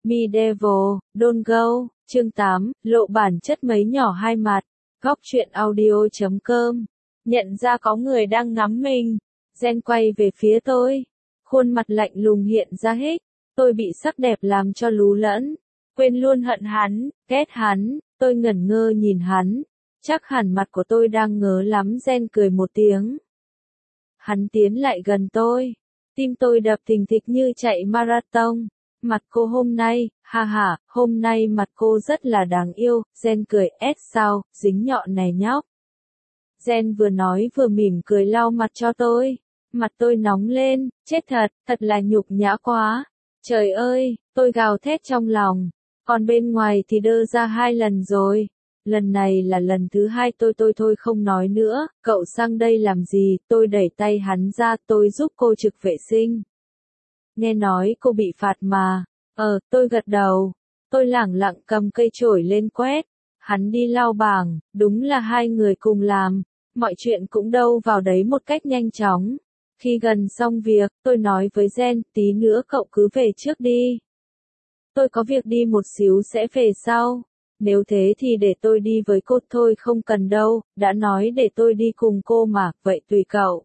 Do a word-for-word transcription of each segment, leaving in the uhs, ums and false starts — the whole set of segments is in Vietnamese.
Medieval, Don't Go, chương tám, lộ bản chất mấy nhỏ hai mặt, góc truyện audio chấm com. Nhận ra có người đang ngắm mình, Gen quay về phía tôi. Khuôn mặt lạnh lùng hiện ra hết, tôi bị sắc đẹp làm cho lú lẫn. Quên luôn hận hắn, ghét hắn, tôi ngẩn ngơ nhìn hắn. Chắc hẳn mặt của tôi đang ngớ lắm. Gen cười một tiếng. Hắn tiến lại gần tôi. Tim tôi đập thình thịch như chạy marathon. Mặt cô hôm nay, ha ha, hôm nay mặt cô rất là đáng yêu. Gen cười, ét sao, dính nhọn này nhóc. Gen vừa nói vừa mỉm cười lau mặt cho tôi. Mặt tôi nóng lên, chết thật, thật là nhục nhã quá. Trời ơi, tôi gào thét trong lòng. Còn bên ngoài thì đơ ra hai lần rồi. Lần này là lần thứ hai tôi tôi thôi không nói nữa. Cậu sang đây làm gì? Tôi đẩy tay hắn ra, tôi giúp cô trực vệ sinh. Nghe nói cô bị phạt mà. Ờ, tôi gật đầu. Tôi lẳng lặng cầm cây chổi lên quét. Hắn đi lau bảng, đúng là hai người cùng làm. Mọi chuyện cũng đâu vào đấy một cách nhanh chóng. Khi gần xong việc, tôi nói với Gen, tí nữa cậu cứ về trước đi. Tôi có việc đi một xíu sẽ về sau. Nếu thế thì để tôi đi với cô thôi, không cần đâu, đã nói để tôi đi cùng cô mà, vậy tùy cậu.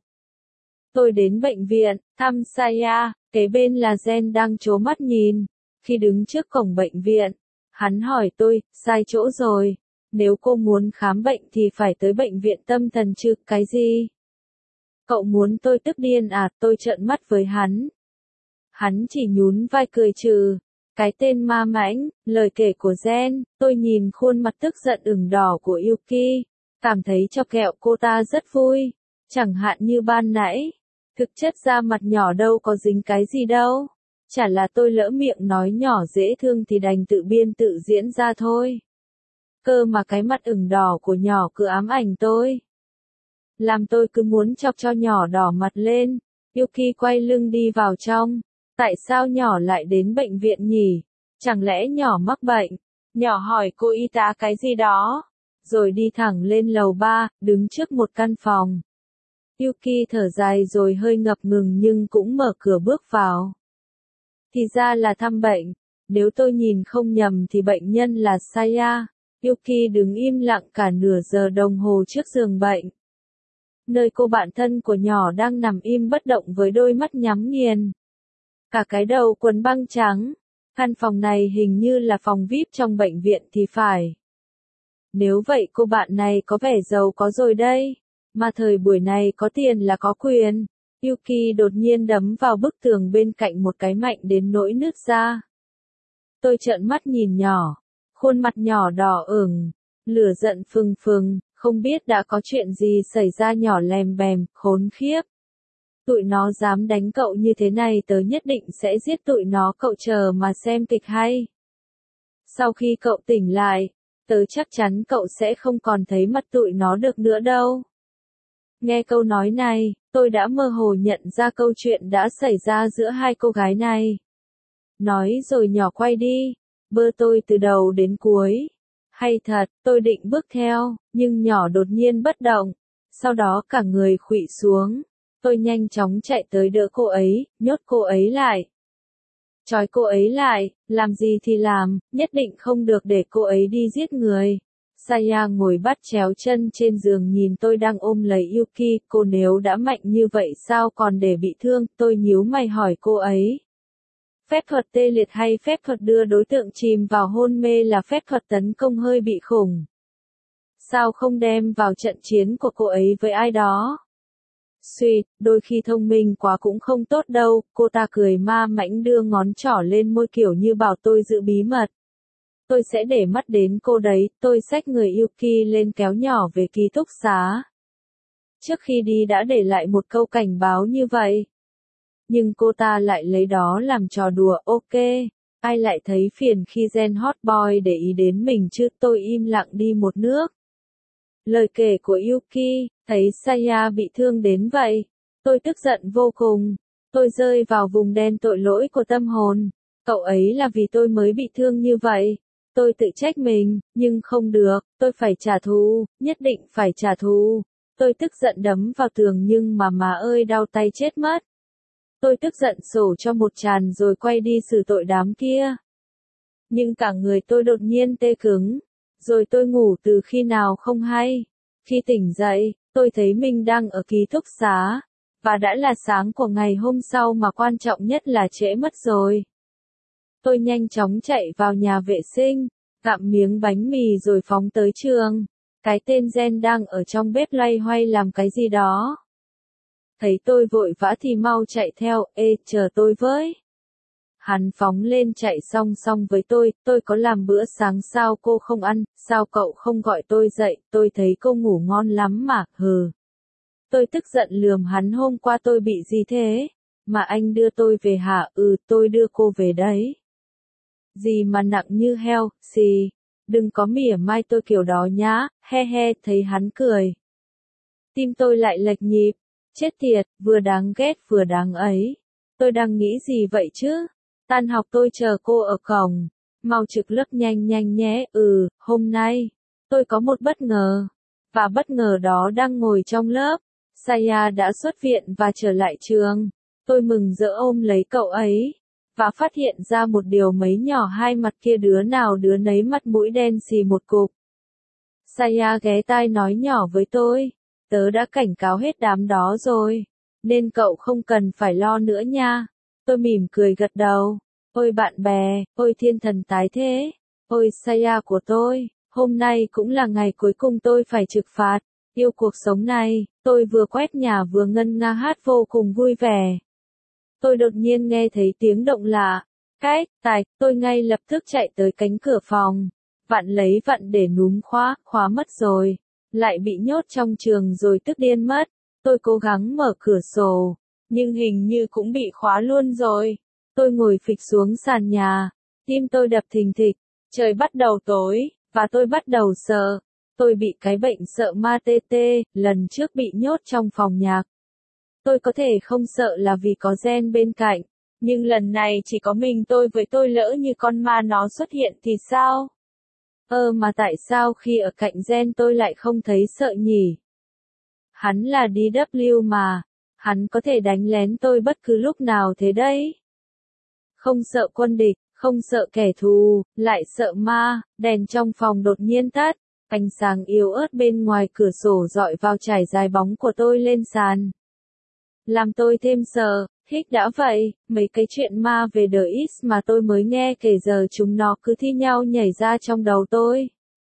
Tôi đến bệnh viện, thăm Saya, kế bên là Gen đang trố mắt nhìn. Khi đứng trước cổng bệnh viện, hắn hỏi tôi, sai chỗ rồi. Nếu cô muốn khám bệnh thì phải tới bệnh viện tâm thần chứ, cái gì? Cậu muốn tôi tức điên à? Tôi trợn mắt với hắn. Hắn chỉ nhún vai cười trừ. Cái tên ma mãnh, lời kể của Gen, tôi nhìn khuôn mặt tức giận ửng đỏ của Yuki, cảm thấy cho kẹo cô ta rất vui, chẳng hạn như ban nãy. Thực chất ra mặt nhỏ đâu có dính cái gì đâu, chả là tôi lỡ miệng nói nhỏ dễ thương thì đành tự biên tự diễn ra thôi. Cơ mà cái mặt ửng đỏ của nhỏ cứ ám ảnh tôi, làm tôi cứ muốn chọc cho nhỏ đỏ mặt lên. Yuki quay lưng đi vào trong. Tại sao nhỏ lại đến bệnh viện nhỉ? Chẳng lẽ nhỏ mắc bệnh? Nhỏ hỏi cô y tá cái gì đó, rồi đi thẳng lên lầu ba, đứng trước một căn phòng. Yuki thở dài rồi hơi ngập ngừng nhưng cũng mở cửa bước vào. Thì ra là thăm bệnh. Nếu tôi nhìn không nhầm thì bệnh nhân là Saya. Yuki đứng im lặng cả nửa giờ đồng hồ trước giường bệnh, nơi cô bạn thân của nhỏ đang nằm im bất động với đôi mắt nhắm nghiền. Cả cái đầu quần băng trắng. Căn phòng này hình như là phòng vi ai pi trong bệnh viện thì phải. Nếu vậy cô bạn này có vẻ giàu có rồi đây. Mà thời buổi này có tiền là có quyền. Yuki đột nhiên đấm vào bức tường bên cạnh một cái mạnh đến nỗi nứt ra. Tôi trợn mắt nhìn nhỏ. Khuôn mặt nhỏ đỏ ửng. Lửa giận phừng phừng. Không biết đã có chuyện gì xảy ra, nhỏ lèm bèm, khốn khiếp. Tụi nó dám đánh cậu như thế này, tớ nhất định sẽ giết tụi nó, cậu chờ mà xem kịch hay. Sau khi cậu tỉnh lại, tớ chắc chắn cậu sẽ không còn thấy mặt tụi nó được nữa đâu. Nghe câu nói này, tôi đã mơ hồ nhận ra câu chuyện đã xảy ra giữa hai cô gái này. Nói rồi nhỏ quay đi, bơ tôi từ đầu đến cuối. Hay thật, tôi định bước theo, nhưng nhỏ đột nhiên bất động. Sau đó cả người khuỵu xuống. Tôi nhanh chóng chạy tới đỡ cô ấy, nhốt cô ấy lại. Trói cô ấy lại, làm gì thì làm, nhất định không được để cô ấy đi giết người. Saya ngồi bắt chéo chân trên giường nhìn tôi đang ôm lấy Yuki, cô nếu đã mạnh như vậy sao còn để bị thương, tôi nhíu mày hỏi cô ấy. Phép thuật tê liệt hay phép thuật đưa đối tượng chìm vào hôn mê là phép thuật tấn công hơi bị khủng. Sao không đem vào trận chiến của cô ấy với ai đó? Suýt, đôi khi thông minh quá cũng không tốt đâu, cô ta cười ma mãnh đưa ngón trỏ lên môi kiểu như bảo tôi giữ bí mật. Tôi sẽ để mắt đến cô đấy, tôi xách người Yuki lên kéo nhỏ về ký túc xá. Trước khi đi đã để lại một câu cảnh báo như vậy. Nhưng cô ta lại lấy đó làm trò đùa, ok. Ai lại thấy phiền khi Gen hot boy để ý đến mình chứ, tôi im lặng đi một nước. Lời kể của Yuki, thấy Saya bị thương đến vậy. Tôi tức giận vô cùng. Tôi rơi vào vùng đen tội lỗi của tâm hồn. Cậu ấy là vì tôi mới bị thương như vậy. Tôi tự trách mình, nhưng không được, tôi phải trả thù, nhất định phải trả thù. Tôi tức giận đấm vào tường nhưng mà má ơi đau tay chết mất. Tôi tức giận sổ cho một tràn rồi quay đi xử tội đám kia. nhưng cả người tôi đột nhiên tê cứng, rồi tôi ngủ từ khi nào không hay. Khi tỉnh dậy, tôi thấy mình đang ở ký túc xá, và đã là sáng của ngày hôm sau mà quan trọng nhất là trễ mất rồi. Tôi nhanh chóng chạy vào nhà vệ sinh, gặm miếng bánh mì rồi phóng tới trường. Cái tên Gen đang ở trong bếp loay hoay làm cái gì đó. Thấy tôi vội vã thì mau chạy theo, ê, chờ tôi với. Hắn phóng lên chạy song song với tôi, tôi có làm bữa sáng sao cô không ăn, sao cậu không gọi tôi dậy, tôi thấy cô ngủ ngon lắm mà, hừ. Tôi tức giận lườm hắn, hôm qua tôi bị gì thế? Mà anh đưa tôi về hả? Ừ, tôi đưa cô về đấy. Gì mà nặng như heo, xì. Đừng có mỉa mai tôi kiểu đó nhá, he he, thấy hắn cười. Tim tôi lại lệch nhịp, chết tiệt, vừa đáng ghét vừa đáng ấy. Tôi đang nghĩ gì vậy chứ? Tan học tôi chờ cô ở cổng, mau trực lớp nhanh nhanh nhé, ừ, hôm nay, tôi có một bất ngờ. Và bất ngờ đó đang ngồi trong lớp, Saya đã xuất viện và trở lại trường. Tôi mừng rỡ ôm lấy cậu ấy. Và phát hiện ra một điều mấy nhỏ hai mặt kia đứa nào đứa nấy mặt mũi đen xì một cục. Saya ghé tai nói nhỏ với tôi, tớ đã cảnh cáo hết đám đó rồi, nên cậu không cần phải lo nữa nha. Tôi mỉm cười gật đầu, ôi bạn bè, ôi thiên thần tái thế, ôi Saya của tôi, hôm nay cũng là ngày cuối cùng tôi phải trực phạt, yêu cuộc sống này, tôi vừa quét nhà vừa ngân nga hát vô cùng vui vẻ. Tôi đột nhiên nghe thấy tiếng động lạ. Cái, tài, tôi ngay lập tức chạy tới cánh cửa phòng. Vặn lấy vặn để núm khóa, khóa mất rồi. Lại bị nhốt trong trường rồi tức điên mất. Tôi cố gắng mở cửa sổ, nhưng hình như cũng bị khóa luôn rồi. Tôi ngồi phịch xuống sàn nhà. Tim tôi đập thình thịch. Trời bắt đầu tối, và tôi bắt đầu sợ. Tôi bị cái bệnh sợ ma tê tê, lần trước bị nhốt trong phòng nhạc. Tôi có thể không sợ là vì có Gen bên cạnh, nhưng lần này chỉ có mình tôi với tôi, lỡ như con ma nó xuất hiện thì sao? Ơ mà tại sao khi ở cạnh Gen tôi lại không thấy sợ nhỉ? Hắn là đê vê mà, hắn có thể đánh lén tôi bất cứ lúc nào thế đấy. Không sợ quân địch, không sợ kẻ thù, lại sợ ma. Đèn trong phòng đột nhiên tắt, ánh sáng yếu ớt bên ngoài cửa sổ dọi vào trải dài bóng của tôi lên sàn. Làm tôi thêm sợ, hích đã vậy, mấy cái chuyện ma về The X mà tôi mới nghe kể giờ chúng nó cứ thi nhau nhảy ra trong đầu tôi.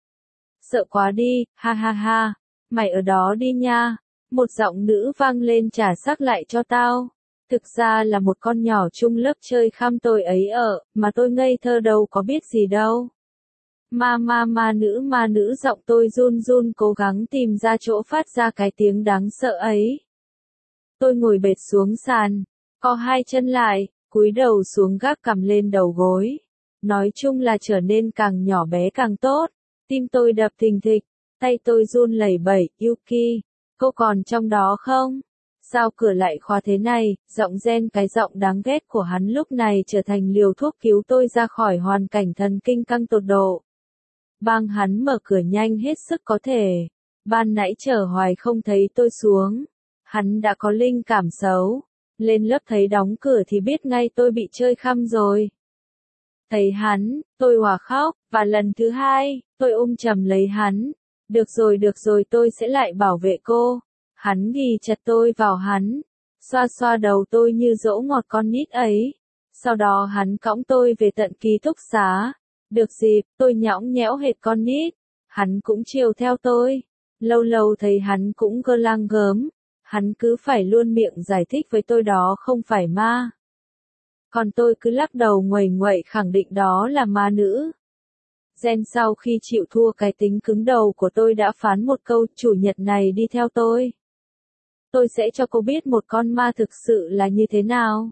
Sợ quá đi, ha ha ha, mày ở đó đi nha, một giọng nữ vang lên trả xác lại cho tao. Thực ra là một con nhỏ chung lớp chơi khăm tôi ấy ở, mà tôi ngây thơ đâu có biết gì đâu. Ma ma ma nữ ma nữ, giọng tôi run run cố gắng tìm ra chỗ phát ra cái tiếng đáng sợ ấy. Tôi ngồi bệt xuống sàn, co hai chân lại, cúi đầu xuống gác cằm lên đầu gối. Nói chung là trở nên càng nhỏ bé càng tốt. Tim tôi đập thình thịch, tay tôi run lẩy bẩy, Yuki, cô còn trong đó không? Sao cửa lại khóa thế này? Giọng Gen, cái giọng đáng ghét của hắn lúc này trở thành liều thuốc cứu tôi ra khỏi hoàn cảnh thần kinh căng tột độ. Bang hắn mở cửa nhanh hết sức có thể. Ban nãy chờ hoài không thấy tôi xuống. Hắn đã có linh cảm xấu. Lên lớp thấy đóng cửa thì biết ngay tôi bị chơi khăm rồi. Thấy hắn, tôi òa khóc, và lần thứ hai, tôi ôm chầm lấy hắn. Được rồi được rồi, tôi sẽ lại bảo vệ cô. Hắn ghì chặt tôi vào hắn, xoa xoa đầu tôi như dỗ ngọt con nít ấy. Sau đó hắn cõng tôi về tận ký túc xá. Được dịp, tôi nhõng nhẽo hệt con nít. Hắn cũng chiều theo tôi. Lâu lâu thấy hắn cũng gơ lang gớm. Hắn cứ phải luôn miệng giải thích với tôi đó không phải ma. Còn tôi cứ lắc đầu nguầy nguậy khẳng định đó là ma nữ. Gen sau khi chịu thua cái tính cứng đầu của tôi đã phán một câu, chủ nhật này đi theo tôi. Tôi sẽ cho cô biết một con ma thực sự là như thế nào.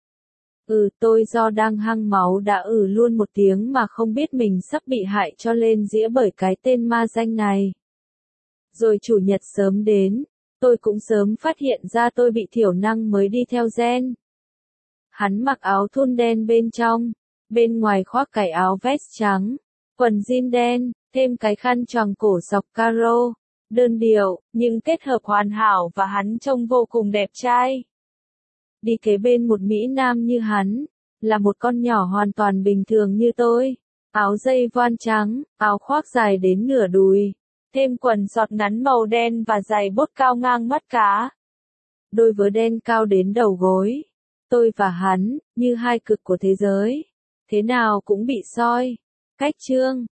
Ừ, tôi do đang hăng máu đã ừ luôn một tiếng mà không biết mình sắp bị hại cho lên dĩa bởi cái tên ma danh này. Rồi chủ nhật sớm đến, tôi cũng sớm phát hiện ra tôi bị thiểu năng mới đi theo Gen. Hắn mặc áo thun đen bên trong, bên ngoài khoác cái áo vest trắng, quần jean đen, thêm cái khăn choàng cổ sọc caro, đơn điệu, nhưng kết hợp hoàn hảo và hắn trông vô cùng đẹp trai. Đi kế bên một mỹ nam như hắn, là một con nhỏ hoàn toàn bình thường như tôi. áo dây voan trắng, áo khoác dài đến nửa đùi, thêm quần sọt ngắn màu đen và giày bốt cao ngang mắt cá. Đôi vớ đen cao đến đầu gối. Tôi và hắn, như hai cực của thế giới, thế nào cũng bị soi. Cách chương